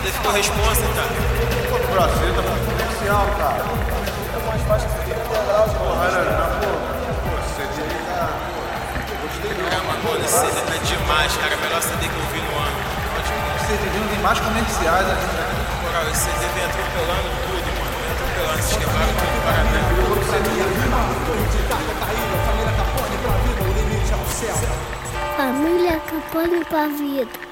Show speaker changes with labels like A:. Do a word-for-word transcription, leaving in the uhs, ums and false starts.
A: D ficou responsa, cara.
B: Pô, Brasil tá muito comercial, cara.
C: É mais fácil de integral, de
B: Pô, era, pô, pô, C D aí, cara. Gostei não.
A: É, mano, mano, esse C D é demais, cara. É o melhor C D que eu vi no ano.
B: Os C D tem mais comerciais ali, né?
A: Moral, esse C D vem atropelando tudo, mano. Vem atropelando. Vocês quebraram tudo, parabéns.
D: Família Capone pra vida.